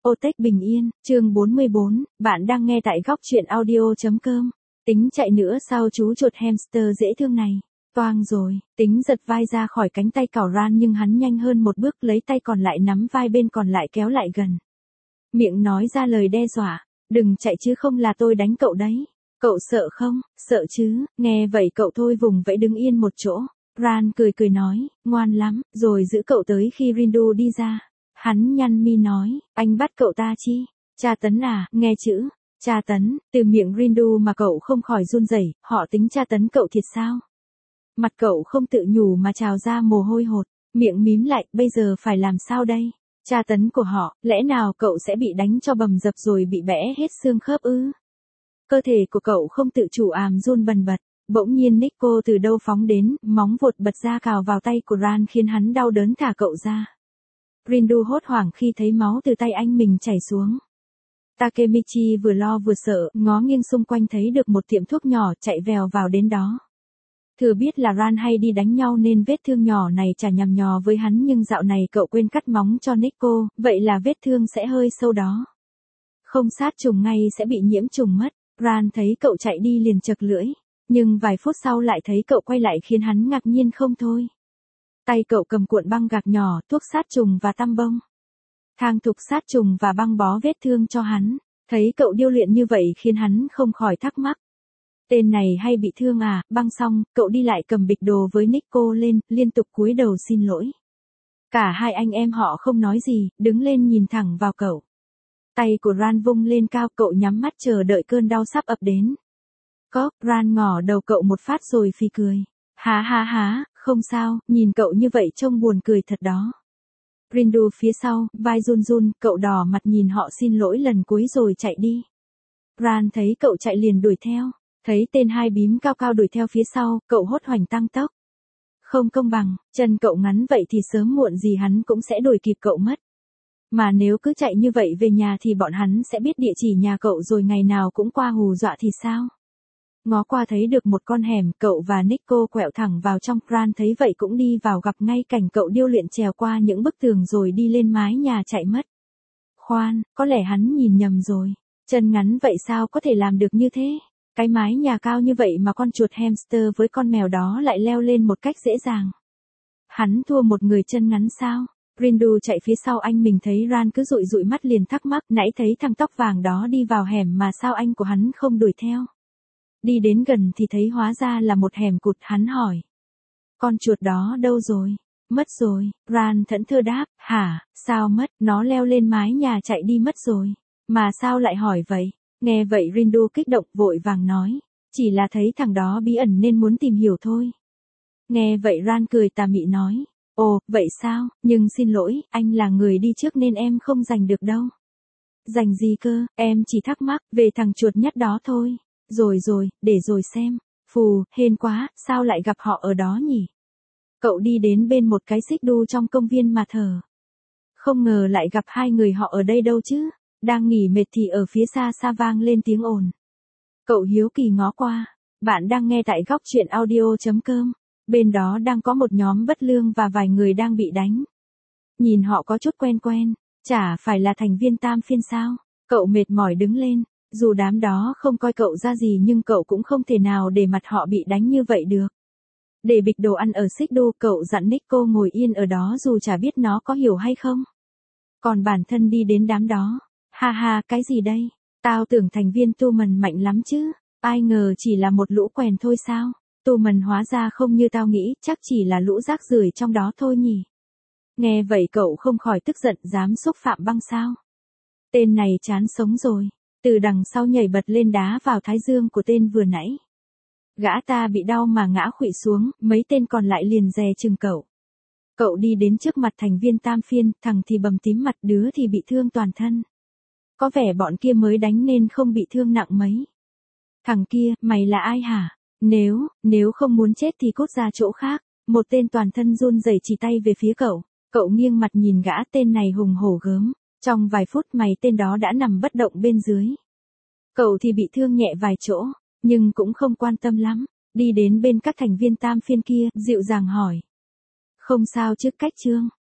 Ô Tech Bình Yên, chương 44, bạn đang nghe tại góc truyện audio.com. Tính chạy nữa sao chú chuột hamster dễ thương này. Toang rồi, Tính giật vai ra khỏi cánh tay cào Ran nhưng hắn nhanh hơn một bước lấy tay còn lại nắm vai bên còn lại kéo lại gần. Miệng nói ra lời đe dọa, đừng chạy chứ không là tôi đánh cậu đấy. Cậu sợ không? Sợ chứ, nghe vậy cậu thôi vùng vẫy đứng yên một chỗ. Ran cười cười nói, ngoan lắm, rồi giữ cậu tới khi Rindu đi ra. Hắn nhăn mi nói, anh bắt cậu ta chi? Tra tấn à, nghe chữ, tra tấn, từ miệng Rindu mà cậu không khỏi run rẩy, họ tính tra tấn cậu thiệt sao? Mặt cậu không tự nhủ mà trào ra mồ hôi hột, miệng mím lại, bây giờ phải làm sao đây? Tra tấn của họ, lẽ nào cậu sẽ bị đánh cho bầm dập rồi bị bẽ hết xương khớp ư? Cơ thể của cậu không tự chủ run bần bật. Bỗng nhiên Nico từ đâu phóng đến, móng vuốt bật ra cào vào tay của Ran khiến hắn đau đớn thả cậu ra. Rindu hốt hoảng khi thấy máu từ tay anh mình chảy xuống. Takemichi vừa lo vừa sợ, ngó nghiêng xung quanh thấy được một tiệm thuốc nhỏ chạy vèo vào đến đó. Thừa biết là Ran hay đi đánh nhau nên vết thương nhỏ này chả nhằm nhò với hắn nhưng dạo này cậu quên cắt móng cho Nico, vậy là vết thương sẽ hơi sâu đó. Không sát trùng ngay sẽ bị nhiễm trùng mất. Ran thấy cậu chạy đi liền chật lưỡi. Nhưng vài phút sau lại thấy cậu quay lại khiến hắn ngạc nhiên không thôi. Tay cậu cầm cuộn băng gạc nhỏ, thuốc sát trùng và tăm bông. Thang thục sát trùng và băng bó vết thương cho hắn. Thấy cậu điêu luyện như vậy khiến hắn không khỏi thắc mắc. Tên này hay bị thương à? Băng xong, cậu đi lại cầm bịch đồ với Nico lên, liên tục cúi đầu xin lỗi. Cả hai anh em họ không nói gì, đứng lên nhìn thẳng vào cậu. Tay của Ran vung lên cao, cậu nhắm mắt chờ đợi cơn đau sắp ập đến. Ran ngỏ đầu cậu một phát rồi phì cười. Há, không sao, nhìn cậu như vậy trông buồn cười thật đó. Rindu phía sau, vai run run, cậu đỏ mặt nhìn họ xin lỗi lần cuối rồi chạy đi. Ran thấy cậu chạy liền đuổi theo, thấy tên hai bím cao cao đuổi theo phía sau, cậu hốt hoảng tăng tốc. Không công bằng, chân cậu ngắn vậy thì sớm muộn gì hắn cũng sẽ đuổi kịp cậu mất. Mà nếu cứ chạy như vậy về nhà thì bọn hắn sẽ biết địa chỉ nhà cậu rồi ngày nào cũng qua hù dọa thì sao? Ngó qua thấy được một con hẻm, cậu và Nico quẹo thẳng vào trong. Ran thấy vậy cũng đi vào gặp ngay cảnh cậu điêu luyện trèo qua những bức tường rồi đi lên mái nhà chạy mất. Khoan, có lẽ hắn nhìn nhầm rồi. Chân ngắn vậy sao có thể làm được như thế? Cái mái nhà cao như vậy mà con chuột hamster với con mèo đó lại leo lên một cách dễ dàng. Hắn thua một người chân ngắn sao? Rindu chạy phía sau anh mình thấy Ran cứ dụi dụi mắt liền thắc mắc, nãy thấy thằng tóc vàng đó đi vào hẻm mà sao anh của hắn không đuổi theo. Đi đến gần thì thấy hóa ra là một hẻm cụt. Hắn hỏi. Con chuột đó đâu rồi? Mất rồi. Ran thẫn thờ đáp. Hả, sao mất? Nó leo lên mái nhà chạy đi mất rồi. Mà sao lại hỏi vậy? Nghe vậy Rindu kích động vội vàng nói. Chỉ là thấy thằng đó bí ẩn nên muốn tìm hiểu thôi. Nghe vậy Ran cười tà mị nói. Ồ, vậy sao? Nhưng xin lỗi, anh là người đi trước nên em không giành được đâu. Giành gì cơ? Em chỉ thắc mắc về thằng chuột nhắt đó thôi. Rồi, để rồi xem. Phù, hên quá, sao lại gặp họ ở đó nhỉ? Cậu đi đến bên một cái xích đu trong công viên mà thở. Không ngờ lại gặp hai người họ ở đây đâu chứ. Đang nghỉ mệt thì ở phía xa xa vang lên tiếng ồn. Cậu hiếu kỳ ngó qua. Bạn đang nghe tại góc truyện audio.com. Bên đó đang có một nhóm bất lương và vài người đang bị đánh. Nhìn họ có chút quen quen. Chả phải là thành viên Tam Phiên sao? Cậu mệt mỏi đứng lên. Dù đám đó không coi cậu ra gì nhưng cậu cũng không thể nào để mặt họ bị đánh như vậy được. Để bịch đồ ăn ở xích đu, cậu dặn Nico ngồi yên ở đó dù chả biết nó có hiểu hay không. Còn bản thân đi đến đám đó. Ha, cái gì đây? Tao tưởng thành viên Tumen mạnh lắm chứ. Ai ngờ chỉ là một lũ quèn thôi sao? Tumen hóa ra không như tao nghĩ, chắc chỉ là lũ rác rưởi trong đó thôi nhỉ. Nghe vậy cậu không khỏi tức giận, dám xúc phạm băng sao? Tên này chán sống rồi. Từ đằng sau nhảy bật lên đá vào thái dương của tên vừa nãy. Gã ta bị đau mà ngã khuỵu xuống, mấy tên còn lại liền dè chừng cậu. Cậu đi đến trước mặt thành viên Tam Phiên, thằng thì bầm tím mặt, đứa thì bị thương toàn thân. Có vẻ bọn kia mới đánh nên không bị thương nặng mấy. Thằng kia, mày là ai hả? Nếu không muốn chết thì cút ra chỗ khác. Một tên toàn thân run rẩy chỉ tay về phía cậu. Cậu nghiêng mặt nhìn gã, tên này hùng hổ gớm. Trong vài phút mày tên đó đã nằm bất động bên dưới. Cậu thì bị thương nhẹ vài chỗ, nhưng cũng không quan tâm lắm. Đi đến bên các thành viên Tam Phiên kia, dịu dàng hỏi. Không sao chứ cách Trương?